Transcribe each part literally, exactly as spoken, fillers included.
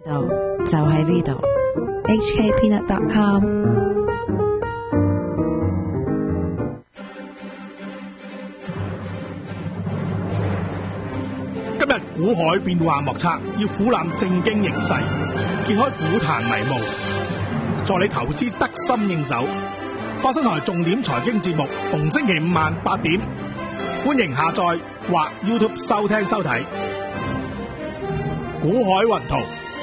度就喺呢度 H K peanut dot com。 今日股海變幻莫測，要俯覽正經形勢，揭開股壇迷霧，助你投資得心應手。發生台重點財經節目，逢星期五晚八點，歡迎下載或 YouTube 收聽收睇。股海雲圖，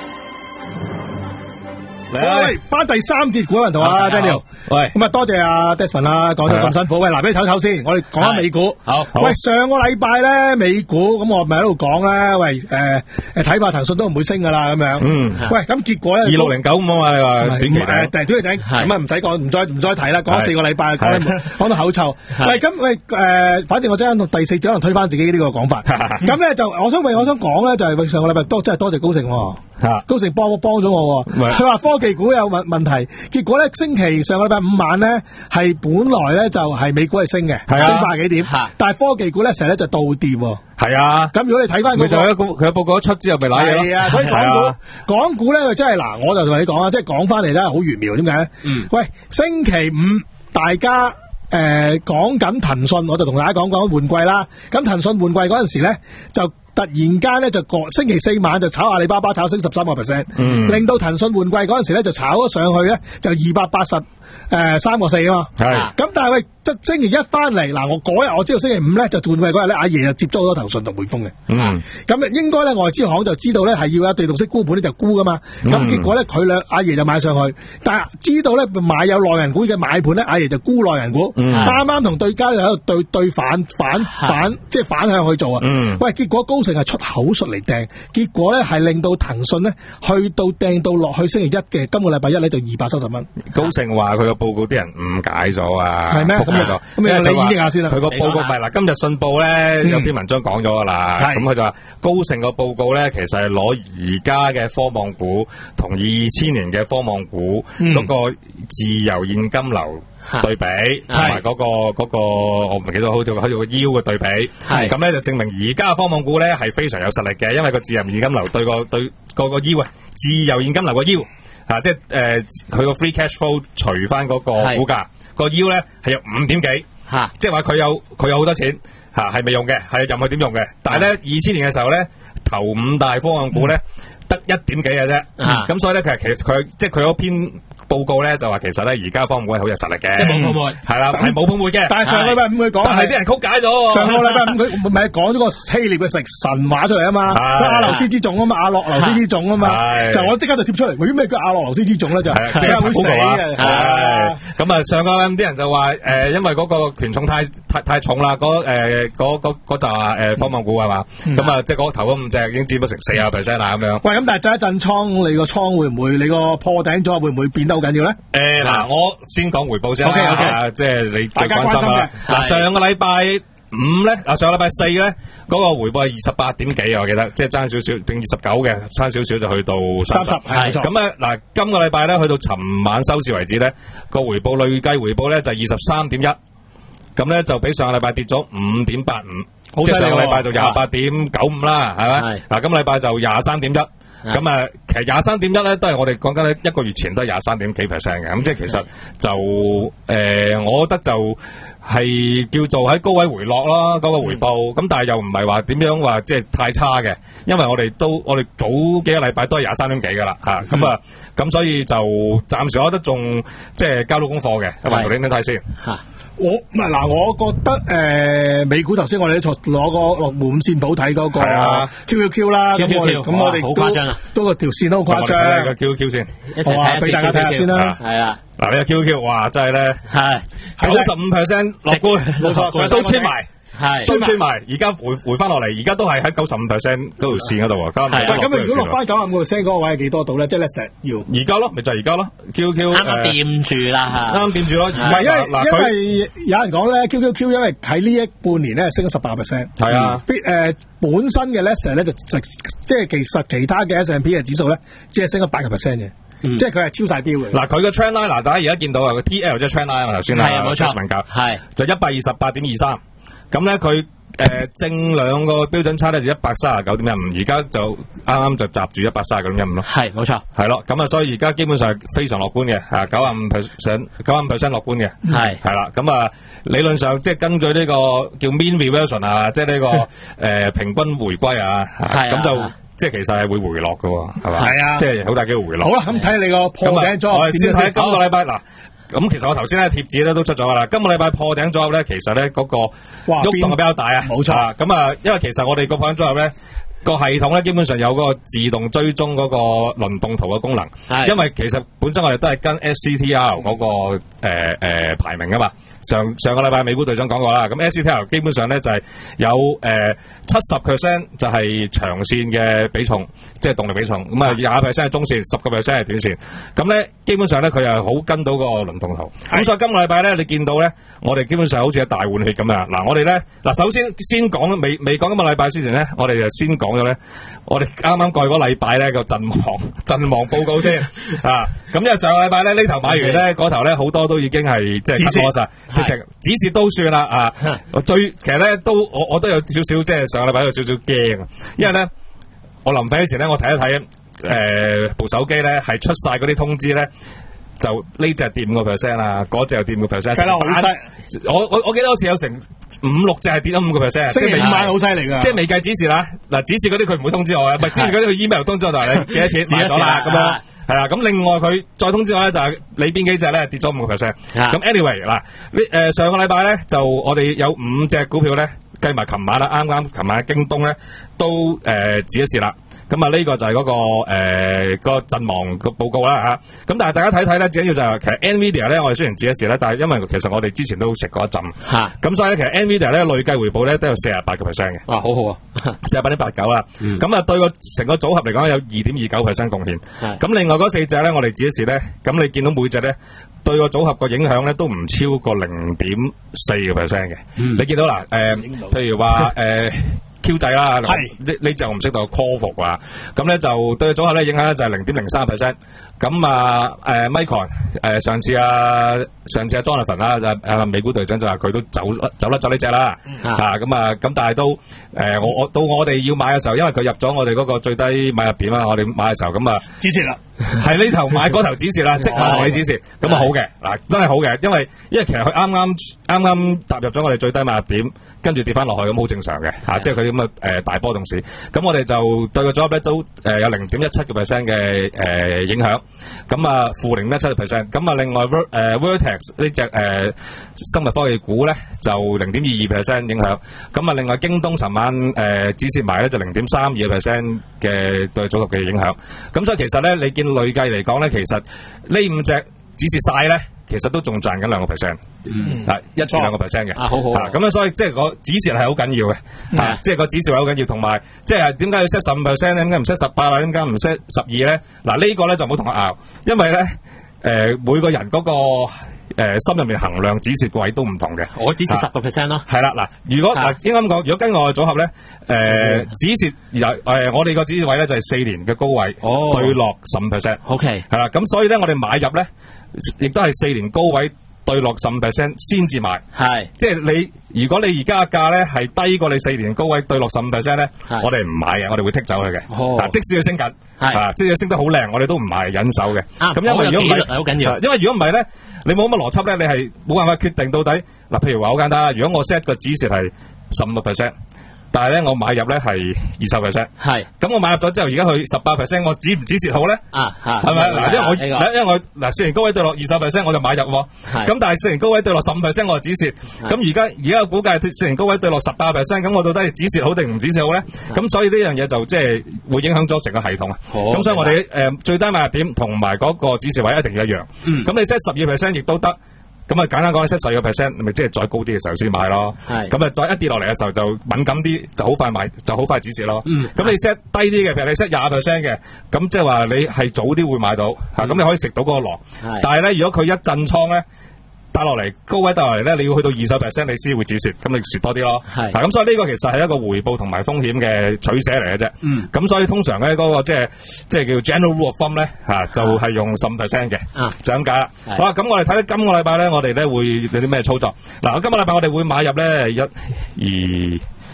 喂，翻第三節股海雲圖啊 ，Daniel。喂，咁啊，多謝阿 Desmond 啦，講咗咁辛苦。喂，嗱，俾你唞唞先，我哋講下美股。好，喂，上個禮拜咧，美股咁我咪喺度講咧，喂，誒誒，睇怕騰訊都唔會升噶啦，咁樣。嗯。喂，咁結果咧，二六零九咁啊嘛，你話短期誒，短期頂，咁啊唔使講，唔再唔再提啦，講咗四個禮拜，講講到口臭。喂，咁喂誒，反正我真係同第四節可能推翻自己呢個講法。咁咧就，我想喂，我想講咧就係上個禮拜多真係多謝高盛，高盛幫幫咗我。佢話科技股有問問題，結果咧星期上個禮拜五晚咧係本來咧就係美股係升嘅，升百幾點，但係科技股咧成日咧就倒跌。係啊，咁如果你睇翻佢就一個佢報告一出之後咪瀨嘢咯。係啊，所以港股港股咧佢真係嗱，我就同你講啊，即係講翻嚟咧好玄妙，點解？嗯，喂，星期五大家誒講緊騰訊，我就同大家講講換季啦。咁騰訊換季嗰陣時咧就。突然間咧就個星期四晚就炒阿里巴巴炒升十三個 percent， 令到騰訊換季嗰陣時咧就炒咗上去咧就二百八十誒三個四啊嘛。係咁，但係喂，即星期一翻嚟嗱，我嗰日我知道星期五咧就換季嗰日咧，阿爺就接咗好多騰訊同匯豐嘅。嗯，咁應該咧外資行就知道咧係要有被動式沽盤咧就沽噶嘛。咁、嗯、結果咧佢兩阿爺就買上去，但係知道咧買有內銀股嘅買盤咧，阿爺就沽內銀股。啱啱同對家喺度對對反反反即係反向去做啊。嗯，喂，結果高成係出口術嚟掟，結果咧係令到騰訊咧去到掟到落去星期一嘅今個禮拜一咧就二百七十蚊。高盛話佢個報告啲人誤解咗啊，係咩？咁咁你你演繹下先啦。佢個報告唔係嗱，今日信報咧、嗯、有篇文章講咗噶啦，咁佢就話高盛個報告咧其實係攞而家嘅科網股同二千年嘅科網股嗰、嗯、個自由現金流對比，同埋嗰個嗰、那個我唔記得好似好似個腰嘅對比，係咁咧就證明而家嘅科網股咧係非常有實力嘅，因為個自由現金流對個對個個腰啊，自由現金流個腰啊，即係誒佢個 free cash flow 除翻嗰個股價個腰咧係有五點幾，吓，即係話佢有佢有好多錢吓，係未用嘅，係任佢點用嘅，但係咧二千年嘅時候咧頭五大科網股咧得一點幾嘅啫，咁所以咧其實其實佢即係佢嗰篇報告咧就話其實咧而家科網股係好有實力嘅，即係冇泡沫，係啦，係冇泡沫嘅。但係上個禮拜五佢講係啲人曲解咗。上個禮拜五佢咪講咗個希臘嘅食神話出嚟啊嘛，阿流斯之種啊嘛，阿洛流斯之種啊嘛，就我即刻就貼出嚟。咦咩叫阿洛流斯之種咧？就即刻會死嘅。係咁啊！上個禮拜五啲人就話誒，因為嗰個權重太太太重啦，嗰誒嗰嗰嗰扎誒科網股係嘛，咁啊即係嗰頭嗰五隻已經佔咗成四十 percent 啦咁樣。喂，咁但係震一震倉，你個倉會唔會你個破頂咗會唔會變得好緊要咧？誒，嗱，我先講回報先啦。O K O K，即係你最關心啦。嗱，上個禮拜五咧，啊，上個禮拜四咧，嗰個回報係二十八點幾啊，我記得，即係爭少少，定二十九嘅，差少少就去到三十。係咁啊，嗱，今個禮拜咧，去到尋晚收市為止咧，個回報累計回報咧就二十三點一，咁咧就比上個禮拜跌咗五點八五，即係上個禮拜就廿八點九五啦，係咪？嗱，今個禮拜就廿三點一。咁啊，其實廿三點一咧，都係我哋講緊一個月前都係廿三點幾 percent 嘅，咁即係其實就誒、呃，我覺得就係叫做喺高位回落咯，嗰、那個回報，咁、嗯、但係又唔係話點樣話即係太差嘅，因為我哋都我哋早幾個禮拜都係廿三點幾噶啦，吓咁啊，咁、嗯、所以就暫時我覺得仲即係交到功課嘅，咁啊，同你點睇先吓？我唔係嗱，我覺得誒、呃、美股頭先我哋都攞個落門線譜睇嗰個 Q Q Q 啦，咁我哋咁我哋都都個條線都好誇張。個 Q Q Q 先，我話俾大家睇下先啦。係啊，嗱呢個 Q Q Q， 哇真係咧，係九十五 percent 樂觀，冇錯，都穿埋。係都穿埋，而家回回翻落嚟，而家都係喺九十五 percent 嗰條線嗰度啊。咁咁如果落翻九十五 percent 嗰個位係幾多度咧？即係 let's 要而家咯，咪就係而家咯。Q Q 啱啱掂住啦，啱啱掂住咯。唔係因為因為有人講咧 ，Q Q Q 因為喺呢一半年咧升咗十八 percent。係啊，必誒本身嘅 let's 咧就即係其實其他嘅 S and P 嘅指數咧，只係升咗八個 percent 嘅。嗯、即係佢係超晒標嘅。嗱，佢個 trend line 嗱，大家而家見到啊，個 T L 即係 trend line 啊，頭先啦，係冇錯，文教係就一百二十八點二三。咁咧，佢誒正兩個標準差咧就一百三十九點一五，而家就啱啱就閘住一百三十九點一五咯。 係冇錯， 係咯，咁啊，所以而家基本上係非常樂觀嘅，吓九十五 percent， 九十五 percent 樂觀嘅，係係啦，咁啊，理論上即係根據呢個叫 mean reversion 啊，即係呢個誒平均回歸啊，咁就即係其實係會回落嘅，係嘛？係啊，即係好大機會回落。 好啦，咁睇下你個破頂組合。 我哋先睇今個禮拜嗱。咁其實我頭先咧貼紙咧都出咗噶啦，今個禮拜破頂組合咧，其實咧嗰個喐動係比較大啊， 冇錯。 咁啊，因為其實我哋個破頂組合咧個系統咧基本上有嗰個自動追蹤嗰個輪動圖嘅功能，因為其實本身我哋都係跟 S C T R 嗰、那個誒誒、呃呃、排名噶嘛。上上個禮拜美股隊長講過啦，咁 S C T R 基本上咧就係有誒七十 percent 就係長線嘅比重，即係動力比重，咁啊廿 percent 係中線，十個 percent 係短線，咁咧基本上咧佢係好跟到個輪動圖。咁所以今個禮拜咧你見到咧，我哋基本上好似係大換血咁啊！嗱，我哋咧嗱首先先講未未講今個禮拜之前咧，我哋就先講咗咧，我哋啱啱過去嗰個禮拜咧個陣亡陣亡報告先啊！咁因為上個禮拜咧呢頭買完咧，嗰頭咧好多都已經係即係 cut loss晒。直情指示都算啦啊！最其實咧都我我都有少少即係上個禮拜有少少驚啊，因為咧我臨瞓之前咧我睇一睇誒部手機咧係出晒嗰啲通知咧，就呢隻跌五個 percent 啊，嗰隻又跌五個 percent， 係啦好犀！ 我我我記得好似有成五六隻係跌咗五個 percent， 星期五晚好犀利噶， 即係未計指示啦。嗱，指示嗰啲佢唔會通知我嘅，唔係指示嗰啲佢 email 通知我，但係你幾多錢買咗啦咁樣。係啦，咁另外佢再通知我咧，就係你邊幾隻咧跌咗五個 percent。咁 anyway 嗱，呢誒上個禮拜咧就我哋有五隻股票咧，計埋琴晚啦，啱啱琴晚嘅京東咧都誒止一蝕啦。咁啊呢個就係嗰、那個誒、呃那個陣亡個報告啦吓。咁但係大家睇睇咧，最緊要就係其實 Nvidia 咧，我哋雖然止一蝕咧，但係因為其實我哋之前都食過一陣吓。咁所以咧，其實 Nvidia 咧累計回報咧都有四十八個 percent 嘅。哇，好好啊，四十八點八九啦。咁啊對個成個組合嚟講有二點二九 percent 貢獻。咁另外嗰四隻咧，我哋止一蝕咧，咁你見到每隻咧對個組合個影響咧都唔超過零點四個 percent 嘅。你見到嗱，誒、呃，譬如話誒。呃 Q 仔啦，呢呢隻我唔識到 call 服啊，咁咧就對組合咧影響咧就係零點零三 percent。咁啊誒 Micron 誒上次啊上次啊 Jonathan 啦就誒美股隊長就話佢都走走甩咗呢隻啦，嚇咁啊咁但係都誒我我到我哋要買嘅時候，因為佢入咗我哋嗰個最低買入點啦，我哋買嘅時候咁啊止蝕啦， 係呢頭買嗰頭止蝕啦，即刻同你止蝕，咁啊好嘅嗱真係好嘅，因為因為其實佢啱啱啱啱踏入咗我哋最低買入點，跟住跌翻落去咁好正常嘅嚇，即係佢啲咁嘅誒大波動市，咁我哋就對個組合咧都誒有零點一七個 percent 嘅誒影響。咁啊，負零點一七 percent。咁啊，另外 Ver 誒 Vertex 呢隻誒生物科技股咧，就零點二二 percent 影響。咁啊，另外京東尋晚誒止蝕埋咧，就零點三二 percent 嘅對組合嘅影響。咁所以其實咧，你見累計嚟講咧，其實呢五隻止蝕晒咧，其實都仲賺緊兩個 percent。嗯，啊一至兩個 percent 嘅。啊，好好。咁啊，所以即係個止蝕係好緊要嘅。啊，即係個止蝕係好緊要，同埋即係點解要 set 十五 percent 咧？點解唔 set 十八啊？點解唔 set 十二咧？嗱，呢個咧就唔好同我拗，因為咧誒、呃、每個人嗰、那個誒、呃、心入面衡量止蝕個位都唔同嘅。我止蝕十個 percent 咯。係啦，嗱，如果嗱應該咁講，如果跟我嘅組合咧，誒、呃嗯、止蝕誒、呃、我哋個止蝕位咧就係四年嘅高位，哦、對落十五 percent。OK。係啦，咁所以咧我哋買入咧，亦都係四年高位。對落十五 percent 先至買，係即係你如果你而家嘅價咧係低過你四年高位對落十五 percent 咧，我哋唔買嘅，我哋會剔走佢嘅。嗱、哦，即使佢升緊，係即使佢升得好靚，我哋都唔買忍手嘅。咁、啊、因為如果唔係好緊要，因為如果唔係咧，你冇乜邏輯咧，你係冇辦法決定到底嗱。譬如話好簡單，如果我 set 個止蝕係十五個 percent。但係咧，我買入咧係二十 percent，係咁我買入咗之後，而家佢十八 percent，我止唔止蝕好咧？啊，係咪嗱？因為我因為我嗱四年高位對落二十 percent，我就買入喎。咁但係四年高位對落十五 percent，我就止蝕。咁而家而家嘅估計四年高位對落十八 percent，咁我到底係止蝕好定唔止蝕好咧？咁所以呢樣嘢就即係會影響咗成個系統啊。咁所以我哋誒、呃、最低買入點同埋嗰個止蝕位一定要一樣。咁、嗯、你 set 十二 percent 亦都得。咁啊，簡單講咧，set 十二個 percent，咪即係再高啲嘅時候先買咯。係，咁啊，再一跌落嚟嘅時候就敏感啲，就好快買，就好快止蝕咯。嗯，咁你 set 低啲嘅，譬如你 set 廿 percent 嘅，咁即係話你係早啲會買到，吓、嗯，咁你可以食到嗰個浪。係，但係咧，如果佢一震倉咧，打落嚟高位打落嚟咧，你要去到二十 percent 你先會止蝕，咁你蝕多啲咯。係，咁所以呢個其實係一個回報同埋風險嘅取捨嚟嘅啫。嗯，咁所以通常咧嗰、那個即係即係叫 general rule of thumb 咧吓，就係、是、用十五 percent 嘅。啊，就咁解啦。好啦，咁我哋睇睇今個禮拜咧，我哋咧會有啲咩操作？嗱，今個禮拜我哋會買入咧一、二、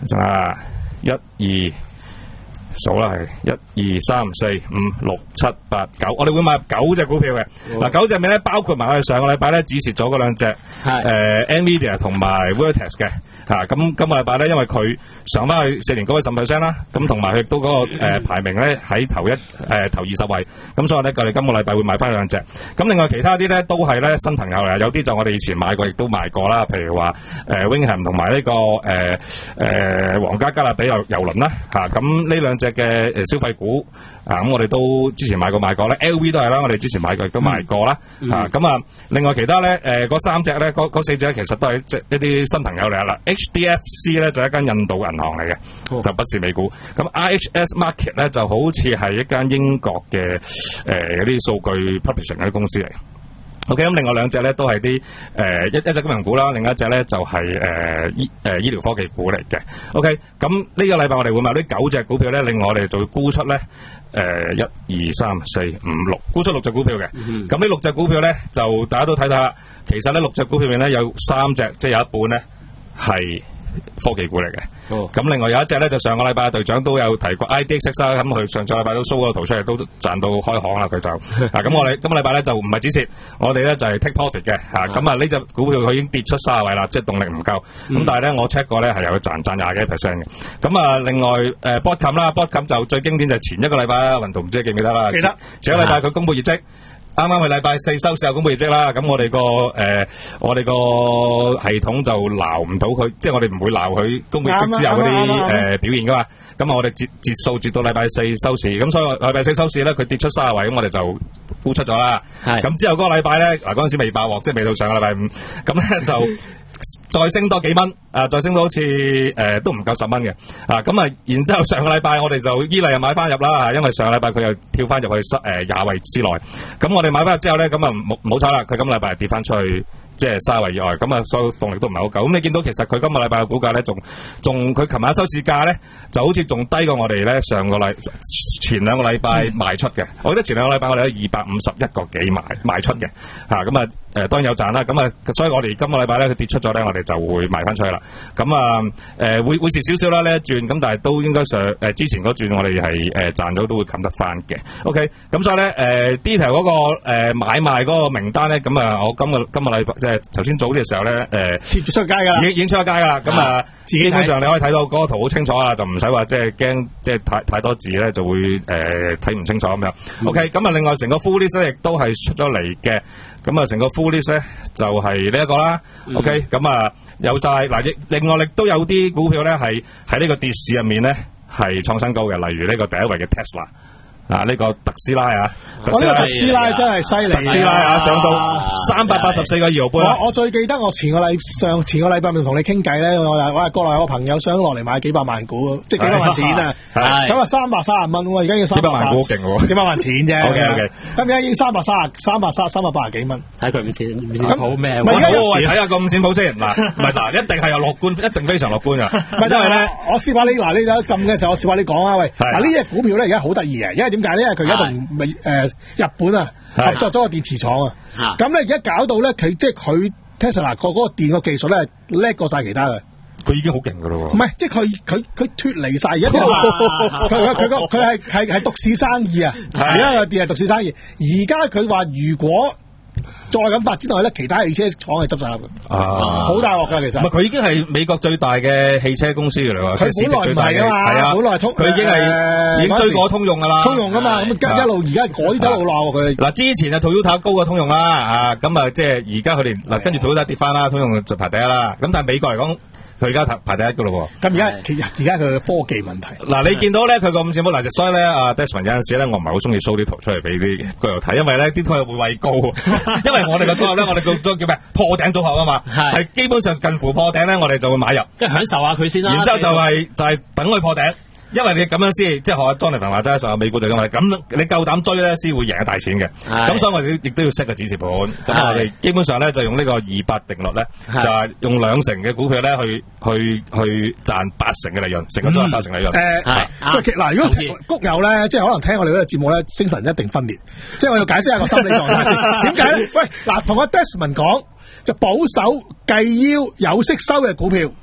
啊，一二。數啦係一二三四五六七八九，我哋會買九隻股票嘅。嗱、哦，九隻面咧包括埋我哋上個禮拜咧止蝕咗嗰兩隻，誒、呃、Nvidia 同埋 Vertex 嘅吓。咁、啊、今個禮拜咧，因為佢上翻去四年高嘅十 percent 啦，咁同埋佢都嗰、那個誒、呃、排名咧喺頭一誒、呃、頭二十位，咁所以咧我哋今個禮拜會買翻兩隻。咁另外其他啲咧都係咧新朋友嚟，有啲就我哋以前買過，亦都賣過啦。譬如話誒 Wingham 同埋呢個誒誒皇家加勒比郵郵輪啦吓，咁呢兩隻嘅誒消費股啊，咁我哋都之前買過買過咧 ，L V 都係啦，我哋之前買過亦都買過啦、嗯、啊，咁啊，另外其他咧誒嗰三隻咧，嗰嗰四隻其實都係即一啲新朋友嚟啦。H D F C 咧就係一間印度銀行嚟嘅、哦，就不是美股。咁 I H S Market 咧就好似係一間英國嘅誒嗰啲數據 publishing 嗰啲公司嚟。OK， 咁另外兩隻咧都係啲誒一一隻金融股啦，另一隻咧就係、是、誒、呃、醫誒、呃、醫療科技股嚟嘅。OK，咁呢個禮拜我哋會買呢九隻股票咧，另外我哋就會沽出咧誒一二三四五六，沽出六隻股票嘅。咁、嗯、呢六隻股票咧就大家都睇睇啦，其實呢六隻股票入面咧有三隻，即係有一半咧係科技股嚟嘅。咁、哦、另外有一隻咧就上個禮拜隊長都有提過 I D X 啦，咁佢上個禮拜都 show 個圖出嚟，都賺到開行啦佢就。啊，咁我哋今個禮拜咧就唔係止蝕，我哋咧就係 take profit 嘅。吓，咁啊呢隻股票佢已經跌出卅位啦，即係動力唔夠。咁、嗯、但係咧我 check 過咧係有賺賺廿幾 percent 嘅。咁啊另外誒 Broadcom 啦 Broadcom 就最經典就係前一個禮拜啦，雲圖唔知記唔記得啦？記得。前一個禮拜佢公布業績。啱啱係禮拜四收市後公布業績啦，咁我哋個誒我哋個系統就鬧唔到佢，即係我哋唔會鬧佢公布業績之後嗰啲誒表現噶嘛。咁啊我哋截截數截到禮拜四收市，咁所以禮拜四收市咧佢跌出卅位，咁我哋就沽出咗啦。係。咁之後嗰個禮拜咧，嗱嗰陣時未爆鑊，即係未到上個禮拜五，咁咧就。再升多幾蚊，啊，再升到好似誒、呃、都唔夠十蚊嘅，啊，咁啊，然之後上個禮拜我哋就依例又買翻入啦，因為上個禮拜佢又跳翻入去誒廿、呃、位之內，咁我哋買翻入之後咧，咁啊冇冇彩啦，佢今個禮拜跌翻出去。即係卅位以外，咁啊，所有動力都唔係好夠。咁你見到其實佢今個禮拜嘅股價咧，仲仲佢琴晚收市價咧，就好似仲低過我哋咧上個禮前兩個禮拜賣出嘅、嗯。我覺得前兩個禮拜我哋有二百五十一個幾賣賣出嘅，嚇咁啊誒當然有賺啦。咁啊，所以我哋今個禮拜咧佢跌出咗咧，我哋就會賣翻出去啦。咁啊誒會會蝕少少啦呢一轉，咁但係都應該上誒、呃、之前嗰轉我哋係誒賺咗都會冚得翻嘅。OK，咁所以咧誒 detail 嗰個誒、呃、買賣嗰個名單咧，咁啊我今個今個禮拜。即係頭先早啲嘅時候咧，誒、呃，貼咗出街噶，已經已經出咗街噶啦。咁啊，基本上你可以睇到嗰個圖好清楚啊，就唔使話即係驚，即係太太多字咧就會誒睇唔清楚咁樣。嗯、OK，咁啊，另外成個 full list 亦都係出咗嚟嘅。咁啊，成個 full list 咧就係呢一個啦。嗯、OK，咁啊有晒嗱，另外亦都有啲股票咧係喺呢個跌市入面咧係創新高嘅，例如呢個第一位嘅 Tesla。啊！呢、這個特斯拉啊， 我呢個特斯拉真係犀利， 特斯拉啊上到三百八十四個二毫半。 我我最記得我前個禮上前個禮拜咪同你傾偈咧，我我係國內有個朋友想落嚟買幾百萬股，即係幾百萬錢啊！咁啊三百三十蚊喎，而家要三百萬。幾百萬股好勁喎，幾百萬錢啫。OK OK，咁而家已經三百三十三百三三百八十幾蚊。睇佢五線五線譜咩？ 唔係我睇下個五線譜先嗱，唔係嗱，一定係有樂觀，一定非常樂觀噶。 唔係因為咧，我試下你嗱，你有撳嘅時候，我試下你講啊，喂，嗱呢隻股票咧而家好得意啊，因為點解咧？因為佢而家同咪誒日本啊合作咗個電池廠啊，咁咧而家搞到咧佢即係佢 Tesla 個嗰個電個技術咧叻過晒其他嘅， 佢已經好勁噶咯喎。 唔係，即係佢佢佢脫離晒而家佢佢佢個佢係係係獨市生意啊，而家個電係獨市生意。而家佢話如果再咁發展落去咧，其他汽車廠係執晒笠嘅，好大鑊噶其實。唔係， 佢已經係美國最大嘅汽車公司嚟喎， 佢本來唔係噶嘛，係啊，本來通佢已經係已經追過通用噶啦， 通用噶嘛，咁一路而家改咗一路鬧佢。 嗱，之前啊 Toyota 高過通用啦，啊咁啊即係而家佢哋嗱跟住 Toyota 跌翻啦，通用就排第一啦。咁但係美國嚟講，佢而家排第一噶咯喎。 咁而家其實而家佢嘅科技問題。 嗱，你見到咧佢個五線譜嗱，所以咧阿 Desmond 有陣時咧，我唔係好中意 show 啲圖出嚟俾啲居友睇，因為咧啲圖會畏高，因為我哋嘅組合咧，我哋個組叫咩破頂組合啊嘛，係基本上近乎破頂咧，我哋就會買入， 即係享受下佢先啦。 然之後就係、是、就係、是、等佢破頂。因為你咁樣先，即係學阿 Jonathan 話齋，上下美股就咁，咁你夠膽追咧，先會贏一大錢嘅。咁所以我哋亦都要識個指示盤。咁我哋基本上咧就用呢個二八定律咧，就係、是、用兩成嘅股票咧去去去賺八成嘅利潤，成個都係八成利潤。誒、嗯，係、呃。嗱，如果谷友咧，即係可能聽我哋呢個節目咧，精神一定分裂。即係我要解釋下個心理狀態先。點解咧？喂，嗱，同阿 Desmond 講就保守計腰有息收嘅股票。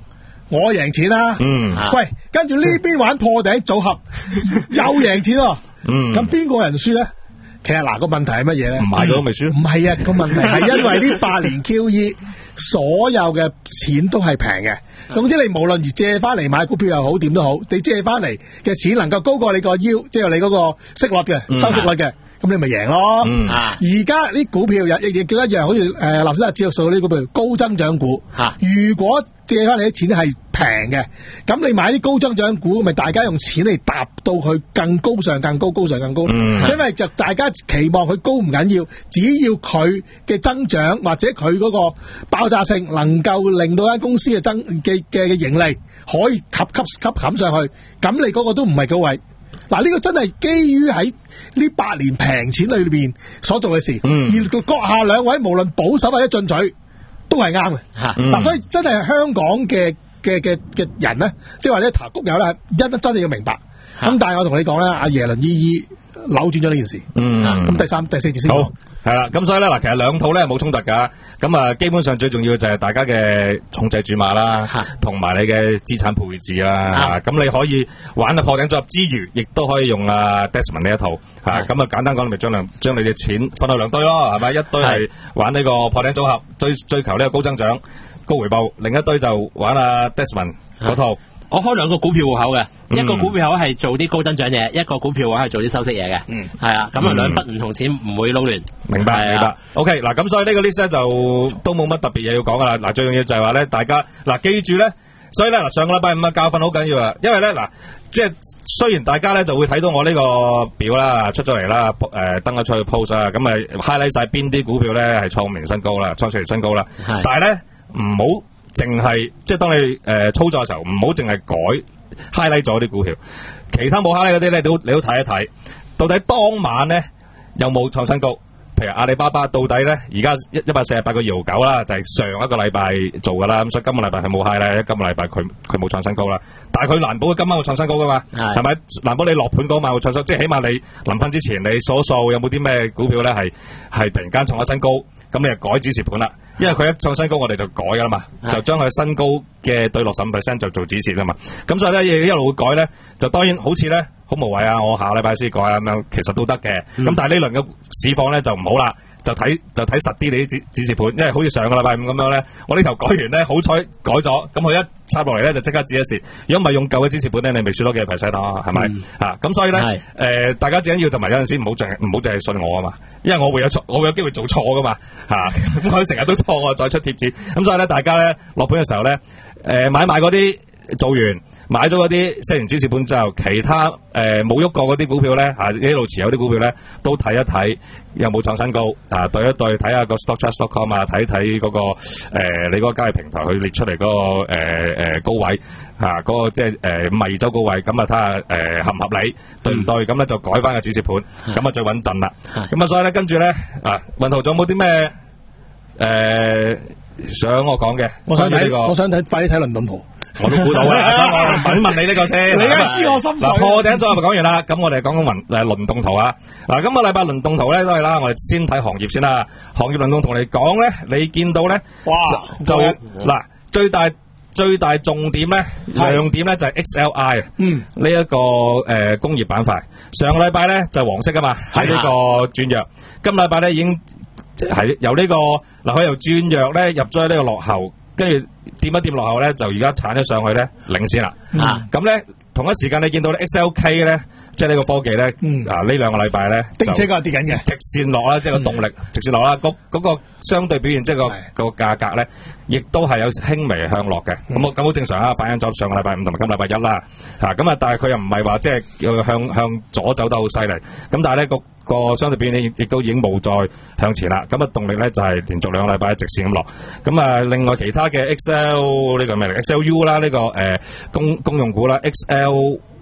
我贏錢啦。 嗯， 喂，跟住呢邊玩破頂組合又贏錢喎。 嗯， 咁邊個人輸咧？其實嗱個問題係乜嘢咧？ 唔買咗都未輸。 唔係啊，個問題係因為呢八年 Q E 所有嘅錢都係平嘅。總之你無論而借翻嚟買股票又好點都好，你借翻嚟嘅錢能夠高過你個腰，即係你嗰個息率嘅、嗯、收息率嘅。咁你咪贏咯！而家啲股票又亦亦叫一樣，好似誒納斯達克指數呢啲股票高增長股。啊、如果借翻嚟啲錢係平嘅，咁你買啲高增長股，咪大家用錢嚟搭到佢更高上、更高、高上、更高。嗯、因為就大家期望佢高唔緊要，只要佢嘅增長或者佢嗰個爆炸性能夠令到間公司嘅增嘅嘅嘅盈利可以吸吸吸冚上去，咁你嗰個都唔係高位。嗱，呢個真係基於喺呢八年平錢裏邊所做嘅事，嗯、而閣下兩位無論保守或者進取，都係啱嘅。嗱、嗯，所以真係香港嘅嘅嘅嘅人咧，即係或者投谷友咧，一真係要明白。咁、嗯、但係我同你講咧，阿耶倫依依扭轉咗呢件事。嗯，咁第三、第四節先好。係啦，咁所以咧嗱，其實兩套咧冇衝突噶，咁啊基本上最重要就係大家嘅控制注碼啦，同埋你嘅資產配置啦，咁你可以玩啊破頂組合之餘，亦都可以用啊 Desmond 呢一套，吓咁啊簡單講，你咪將兩將你嘅錢分到兩堆咯，係咪？一堆係玩呢個破頂組合，追追求呢個高增長、高回報，另一堆就玩啊 Desmond 嗰套。 我開兩個股票戶口嘅，嗯、一個股票戶口係做啲高增長嘢，一個股票戶口係做啲收息嘢嘅。嗯，係啊，咁啊兩筆唔同錢唔會撈亂。 明白，明白。OK，嗱咁所以呢個 list 咧就都冇乜特別嘢要講噶啦。嗱，最重要就係話咧，大家嗱記住咧，所以咧嗱上個禮拜五嘅教訓好緊要啊，因為咧嗱，即係雖然大家咧就會睇到我呢個表啦出咗嚟啦，誒、呃、登咗出去 post 啊，咁啊 highlight 晒邊啲股票咧係創明新高啦，創出嚟新高啦。但係咧唔好。淨係即係當你誒、呃、操作嘅時候，唔好淨係改 highlight 咗啲股票，其他冇 highlight 嗰啲咧，你都你都睇一睇，到底當晚咧有冇創新高？譬如阿里巴巴到底咧而家一一百四十八個二毫九啦，就係、是、上一個禮拜做噶啦，咁所以今個禮拜係冇 highlight，今個禮拜佢佢冇創新高啦。但係佢難保今晚會創新高噶嘛？係咪？難保你落盤嗰晚會創新，即係起碼你臨瞓之前你數數有冇啲咩股票咧係係突然間創咗新高，咁你就改指示盤啦。因為佢一創新高，我哋就改噶啦嘛，就將佢新高嘅對六十五 percent 就做指示啦嘛。咁所以咧，一路會改咧，就當然好似咧好無謂啊！我下個禮拜先改啊咁樣，其實都得嘅。咁、嗯、但係呢輪嘅市況咧就唔好啦，就睇就睇實啲你啲指指示盤，因為好似上個禮拜五咁樣咧，我呢頭改完咧，好彩改咗，咁佢一插落嚟咧就即刻指一示。如果唔係用舊嘅指示盤咧，你未輸多幾個 percent 咯，係咪？嗯、啊，咁所以咧，誒、呃，大家最緊要同埋有陣時唔好淨唔好淨係信我啊嘛，因為我會有錯，我會有機會做錯噶嘛，吓、啊，咁我成日都錯，我再出貼紙。咁所以咧，大家咧落盤嘅時候咧，誒、呃，買賣嗰啲。做完買咗嗰啲 set 完指示盤之後，其他誒冇喐過嗰啲股票咧，啊一路持有啲股票咧，都睇一睇有冇創新高，啊對一對睇下個 stockcharts dot com 啊，睇睇嗰個誒、呃、你嗰個交易平台佢列出嚟嗰、那個誒誒、呃、高位啊，嗰、那個即係誒五十二周高位，咁啊睇下誒合唔合理，對唔對？咁咧就改翻個指示盤，咁啊最穩陣啦。咁啊所以咧跟住咧啊，運圖仲有冇啲咩誒想我講嘅？ 我想睇、這個，我想睇快啲睇倫敦圖。 我都估到啦，所以我問問你呢個先。 你啊知我心水。嗱， 破頂組合講完啦，咁我哋講講輪誒輪動圖啊。嗱，今個禮拜輪動圖咧都係啦，我哋先睇行業先啦。行業輪動圖嚟講咧，你見到咧，哇，就嗱最大最大重點咧亮點咧就係 X L I 啊，嗯，呢一個誒工業板塊。上個禮拜咧就黃色噶嘛，喺呢個轉弱。今禮拜咧已經係由呢個嗱佢由轉弱咧入咗呢個落後。跟住掂一掂落後咧，就而家鏟咗上去咧，領先啦。啊，咁咧同一時間你見到咧 X L K 咧，即係呢個科技咧，嗯、啊呢兩個禮拜咧， 的而且確係跌緊嘅， 直線落啦，即係個動力、嗯、直線落啦。嗰、那、嗰個相對表現，即係、那個個價格咧，亦都係有輕微向落嘅。咁我咁好正常啊，反映咗上個禮拜五同埋今禮拜一啦。嚇咁啊，但係佢又唔係話即係向向左走得好犀利。咁但係咧個個相對表現亦都已經冇再向前啦。咁啊動力咧就係連續兩個禮拜直線咁落。咁啊另外其他嘅 X L 呢個咩嚟 ？X L U 啦，呢個誒公公用股啦 ，X L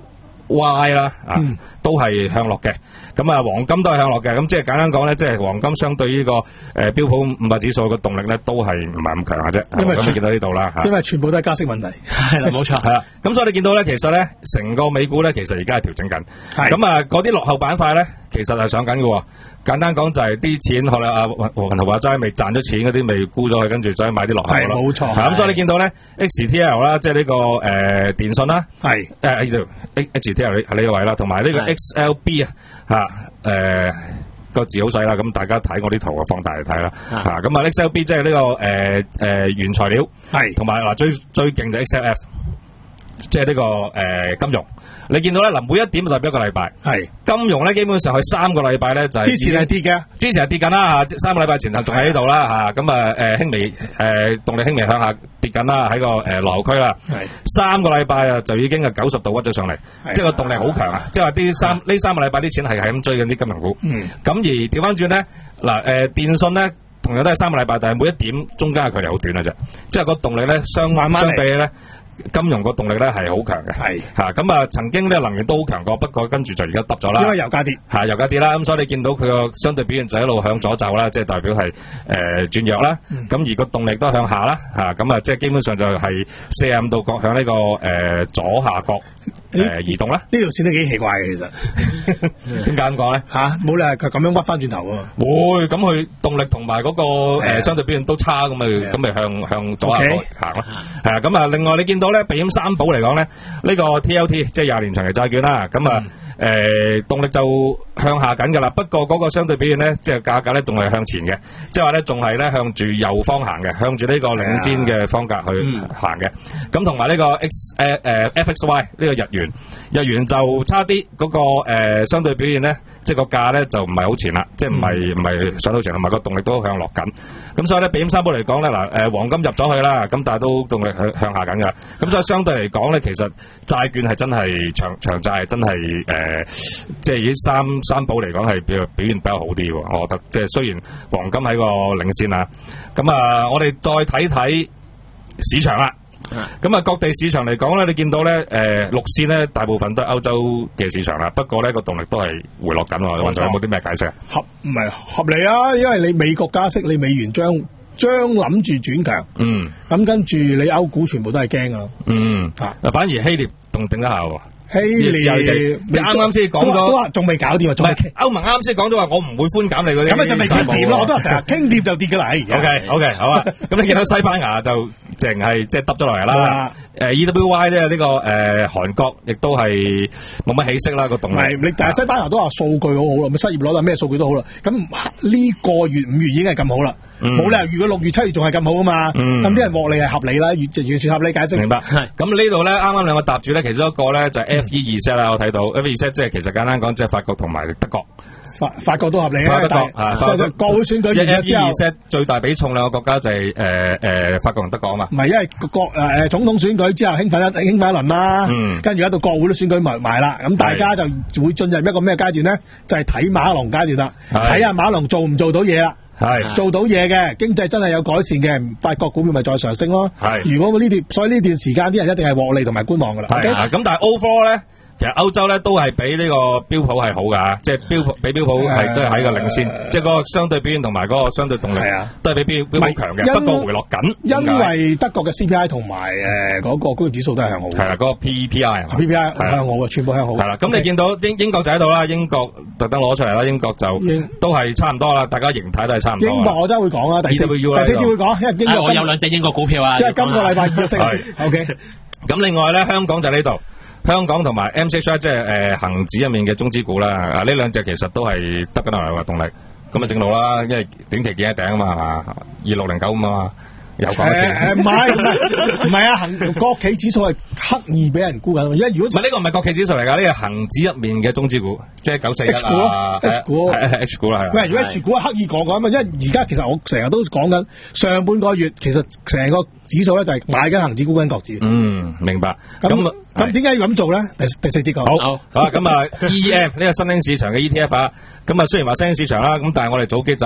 Y 啦啊，嗯、都係向落嘅。咁啊，黃金都係向落嘅。咁即係簡單講咧，即係黃金相對呢、這個誒、呃、標普五百指數嘅動力咧，都係唔係咁強嘅啫。因為咁你見到呢度啦， 因為全部都係加息問題。 係啦，冇錯。 係啦。咁所以你見到咧，其實咧，成個美股咧，其實而家係調整緊。咁啊，嗰啲落後板塊咧，其實係上緊嘅。簡單講就係啲錢，可能阿黃文豪話齋未賺咗錢嗰啲，未沽咗去，跟住再買啲落後咯。係冇錯。咁所以你見到咧 ，X T L 啦，即係呢個誒電信啦，係誒呢度 X T L 係呢個位啦，同埋呢個 X L B 啊，吓誒個字好細啦，咁大家睇我啲圖啊，放大嚟睇啦，吓咁啊 X L B 即係呢個誒誒原材料，係同埋嗱最最勁就 X L F， 即係呢個誒金融。你見到咧嗱，每一點就代表一個禮拜。係金融咧，基本上係三個禮拜咧就係之前係跌嘅，之前係跌緊啦嚇，三個禮拜前頭仲喺呢度啦嚇，咁啊誒輕微誒動力輕微向下跌緊啦，喺個誒落後區啦。係三個禮拜啊，就已經係九十度屈咗上嚟，即係個動力好強啊！即係話啲三呢三個禮拜啲錢係係咁追緊啲金融股。嗯。咁而調翻轉咧，嗱誒電信咧同樣都係三個禮拜，但係每一點中間嘅距離好短嘅啫，即係個動力咧相相比咧。金融個動力咧係好強嘅，係吓咁啊！曾經咧能源都好強過，不過跟住就而家耷咗啦。因為油價跌，係油價跌啦，咁所以你見到佢個相對表現就一路向左走啦，即係代表係誒轉弱啦。咁、嗯、而個動力都向下啦，吓咁啊，即係基本上就係四十五度角向呢、這個誒、呃、左下角誒、呃、移動啦。呢條線都幾奇怪嘅，其實點解咁講咧？吓冇理由佢咁樣屈翻轉頭喎。會咁佢動力同埋嗰個誒、呃、相對表現都差，咁咪咁咪向向左下角行咯。係啊，咁啊，另外你見到。咧避險三寶嚟講咧，呢個 T L T 即係廿年長期債券啦，咁啊誒動力就向下緊噶啦，不過嗰個相對表現咧，即係價格咧仲係向前嘅，即係話咧仲係咧向住右方行嘅，向住呢個領先嘅方格去行嘅。咁同埋呢個 X 誒誒 F X Y 呢個日元，日元就差啲，嗰個誒相對表現咧，即係個價咧就唔係好前啦，即係唔係唔係上到前，同埋個動力都向落緊。咁所以咧避險三寶嚟講咧，嗱誒黃金入咗去啦，咁但係都動力向向下緊噶。咁所以相對嚟講咧，其實債券係真係長長債係真係誒、呃，即係以三三寶嚟講係表表現比較好啲，我覺得。即係雖然黃金喺個領先啊，咁啊，我哋再睇睇市場啦。咁啊，各地市場嚟講咧，你見到咧誒，綠線咧大部分都係歐洲嘅市場啦，不過咧個動力都係回落緊。雲就有冇啲咩解釋？合唔係合理啊？因為你美國加息，你美元將。將諗住轉強，嗯，咁跟住你歐股全部都係驚啊，嗯，啊，反而希臘仲頂得下喎。希臘啱啱先講咗，都話仲未搞掂啊，仲係歐盟啱先講咗話，我唔會寬減你嗰啲，咁咪就未傾掂咯。我都話成日傾掂就跌嘅啦。O K O K，好啊。咁你見到西班牙就淨係即係耷咗落嚟啦。誒 E W Y 咧呢個誒韓國亦都係冇乜起色啦個動力。唔係你，但係西班牙都話數據好好啦，咪失業率啊咩數據都好啦。咁呢個月五月已經係咁好啦，冇理由如果六月七月仲係咁好啊嘛。咁啲人獲利係合理啦，完完全合理解釋。明白。係咁呢度咧，啱啱兩個搭住咧，其中一個咧就係 F E 二 set 啦，我睇到 F E 二 set 即係其實簡單講，即係法國同埋德國。法法國都合理啊，德國啊，國會選舉完咗之後 F E 二 set 最大比重兩個國家就係誒誒法國同德國啊嘛。唔係，因為國誒誒總統選舉之後興奮一興奮一輪啦，跟住一到國會都選舉埋埋啦，咁大家就會進入一個咩階段咧？就係睇馬克龍階段啦，睇下馬克龍做唔做到嘢啦。係做到嘢嘅，經濟真係有改善嘅，法國股票咪再上升咯。係如果呢段，所以呢段時間啲人一定係獲利同埋觀望噶啦。係啊，咁但係 overall 咧。其實歐洲咧都係比呢個標普係好噶，即係標普比標普係都係喺個領先，即係嗰個相對表現同埋嗰個相對動力都係比標標普強嘅，不過回落緊。因為德國嘅 C P I 同埋誒嗰個工業指數都係向好。係啦，嗰個 P P I P P I 向好嘅，全部向好。係啦，咁你見到英英國就喺度啦，英國特登攞出嚟啦，英國就都係差唔多啦，大家形態都係差唔多。英國我真係會講啦，第四第四節會講，因為英國我有兩隻英國股票啊，因為今個禮拜要升。O K，咁另外咧，香港就喺呢度。香港同埋 M C H I 即係誒恒指入面嘅中資股啦，啊呢兩隻其實都係得緊落嚟嘅動力，咁啊正路啦，因為短期見一頂啊嘛，係嘛，二六零九咁啊嘛，又講一次。誒唔係唔係唔係啊，恒國企指數係刻意俾人沽緊，因為如果唔係呢個唔係國企指數嚟㗎，呢個恒指入面嘅中資股，即係九四一 H 股啊 ，H 股係 H 股啦係。喂，如果 H 股係刻意講講啊嘛，因為而家其實我成日都講緊上半個月，其實成個指數咧就係買緊恒指沽緊國指。嗯，明白。咁咁點解要咁做咧？第第四節講。好，好啊。咁啊 ，E M 呢個新興市場嘅 E T F 啊，咁啊雖然話新興市場啦，咁但係我哋早幾集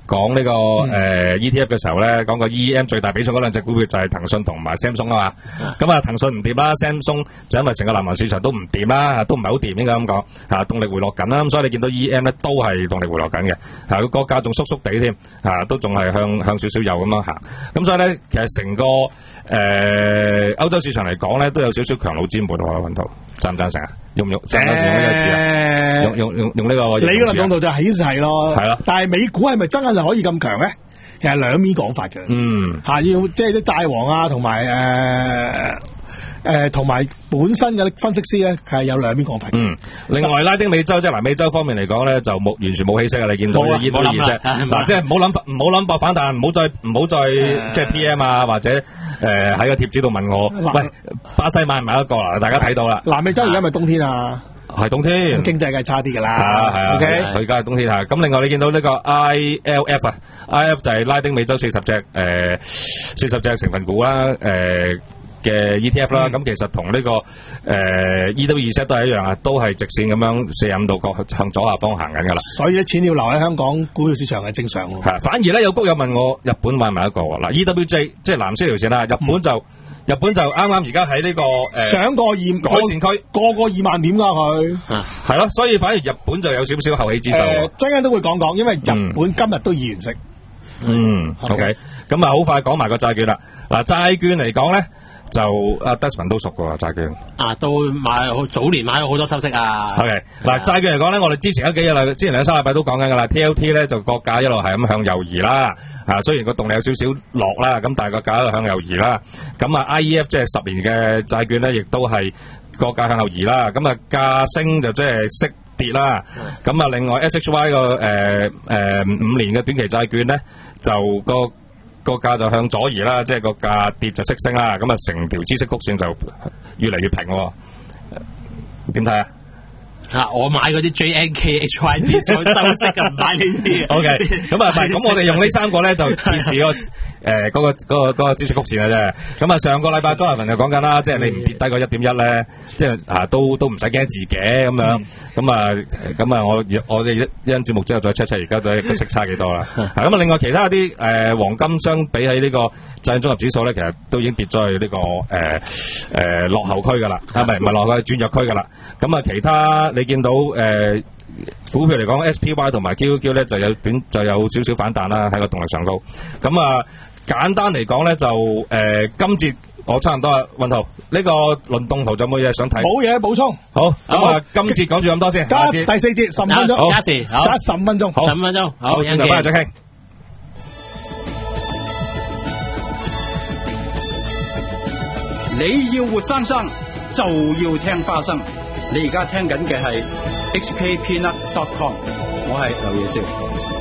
講呢個誒 E T F 嘅時候咧，講個 E M 最大比重嗰兩隻股票就係騰訊同埋 Samsung 啊嘛。咁啊，騰訊唔掂啦 ，Samsung 就因為成個南韓市場都唔掂啦，都唔係好掂應該咁講嚇，動力回落緊啦。咁所以你見到 E M 咧都係動力回落緊嘅嚇，個價仲縮縮地添嚇，都仲係向向少少有咁樣行。咁所以咧，其實成個誒歐洲市場嚟講咧，都有少少強弩之末喎，雲圖贊唔贊成啊？用唔用？贊唔贊成用呢個字啊？用用用用呢個？ 你嗰個角度就顯示係咯， 係咯。 但係美股係咪真係就可以咁強咧？其實兩面講法嘅， 嗯嚇要即係啲債王啊，同埋誒誒同埋本身嘅分析師咧，係有兩面講法嘅。 嗯，另外拉丁美洲即係南美洲方面嚟講咧，就冇完全冇氣息啊！你見到呢啲意識嗱，即係唔好諗唔好諗博反彈，唔好再唔好再即係 P M 啊，或者誒喺個貼紙度問我，喂，巴西買唔買一個啦？大家睇到啦， 南美洲而家咪冬天啊！ 係冬天， 經濟梗係差啲噶啦。 係啊係啊 ，OK， 佢而家係冬天嚇。咁另外你見到呢個 I L F 啊 ，I L F 就係拉丁美洲四十隻誒四十隻成分股啦，誒嘅 E T F 啦。咁其實同呢個誒 E W 二 set 都係一樣啊，都係直線咁樣四十五度角向左下方行緊噶啦。 所以啲錢要留喺香港股票市場係正常喎。 係，反而咧有谷友問我日本買唔買一個喎？嗱 E W J 即係藍色條線啦，日本就。嗯日本就啱啱而家喺呢個誒上過二改善區， 過過二萬點㗎佢， 係咯，所以反而日本就有少少後起之秀。 誒，陣間都會講講，因為日本今日都議完息。 嗯 ，OK，咁啊，好快講埋個債券啦。嗱，債券嚟講咧，就阿 Desmond 都熟㗎喎債券。 啊，都買好早年買咗好多收息啊。 OK，嗱債券嚟講咧，我哋之前嗰幾日啦，之前兩三禮拜都講緊㗎啦。T L T 咧就個價一路係咁向右移啦。啊，雖然個動力有少少落啦，咁但係個價喺度向右移啦。咁啊 I E F 即係十年嘅債券咧，亦都係個價向右移啦。咁啊價升就即係息跌啦。咁啊另外 S H Y 個誒誒五年嘅短期債券咧，就個個價就向左移啦，即係個價跌就息升啦。咁啊成條孳息曲線就越嚟越平喎。點睇啊？ 啊！我買嗰啲 J N K H Y D 再收息就唔買呢啲。 O K， 咁啊，唔係，咁我哋用呢三個咧就顯示嗰個誒嗰個嗰個嗰個孳息曲線嘅啫。咁啊，上個禮拜莊文就講緊啦，即係你唔跌低個一點一咧，即係啊都都唔使驚自己咁樣。咁啊咁啊，我我哋一一陣節目之後再 check check，而家都個息差幾多啦。咁啊，另外其他啲誒黃金相比喺呢個債券綜合指數咧，其實都已經跌咗去呢個誒誒落後區噶啦，啊唔係唔係落後區轉弱區噶啦。咁啊，其他你見到誒、呃、股票嚟講 ，S P Y 同埋 Q Q Q 咧就有短就有少少反彈啦，喺個動力上高。咁啊，簡單嚟講咧就誒、呃、今節我差唔多啦，運圖呢、這個輪動圖就冇嘢想睇，冇嘢補充。 好，咁啊今節講住咁多先， 加第四節十五分鐘， 加時加十五分鐘， 好， 十五分鐘，好， 轉頭翻嚟再傾。 你要活生生就要聽花生。你而家聽緊嘅係 H K Peanut dot com， 我係劉耀少。